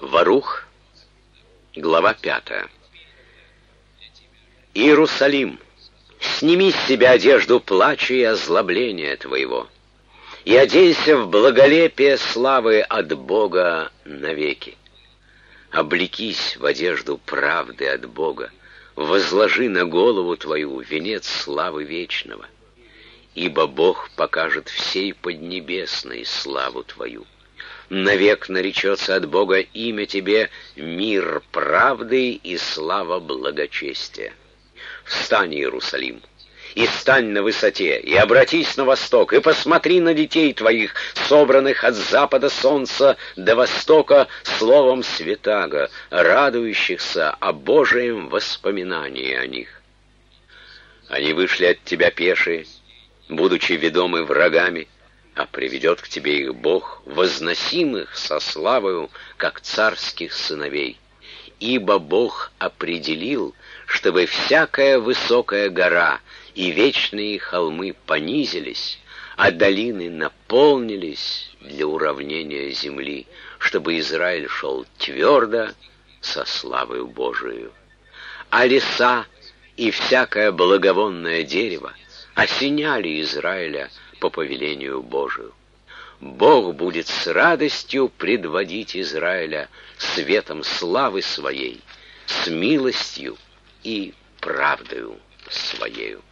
Варух, глава 5. Иерусалим, сними с себя одежду плача и озлобления твоего, и оденься в благолепие славы от Бога навеки. Облекись в одежду правды от Бога, возложи на голову твою венец славы вечного, ибо Бог покажет всей поднебесной славу твою. Навек наречется от Бога имя тебе мир правды и слава благочестия. Встань, Иерусалим, и стань на высоте, и обратись на восток, и посмотри на детей твоих, собранных от запада солнца до востока словом святаго, радующихся о Божьем воспоминании о них. Они вышли от тебя пешие, будучи ведомы врагами, а приведет к тебе их Бог, возносимых со славою, как царских сыновей. Ибо Бог определил, чтобы всякая высокая гора и вечные холмы понизились, а долины наполнились для уравнения земли, чтобы Израиль шел твердо со славою Божией. А леса и всякое благовонное дерево осеняли Израиля по повелению Божию. Бог будет с радостью предводить Израиля светом славы своей, с милостью и правдою своею.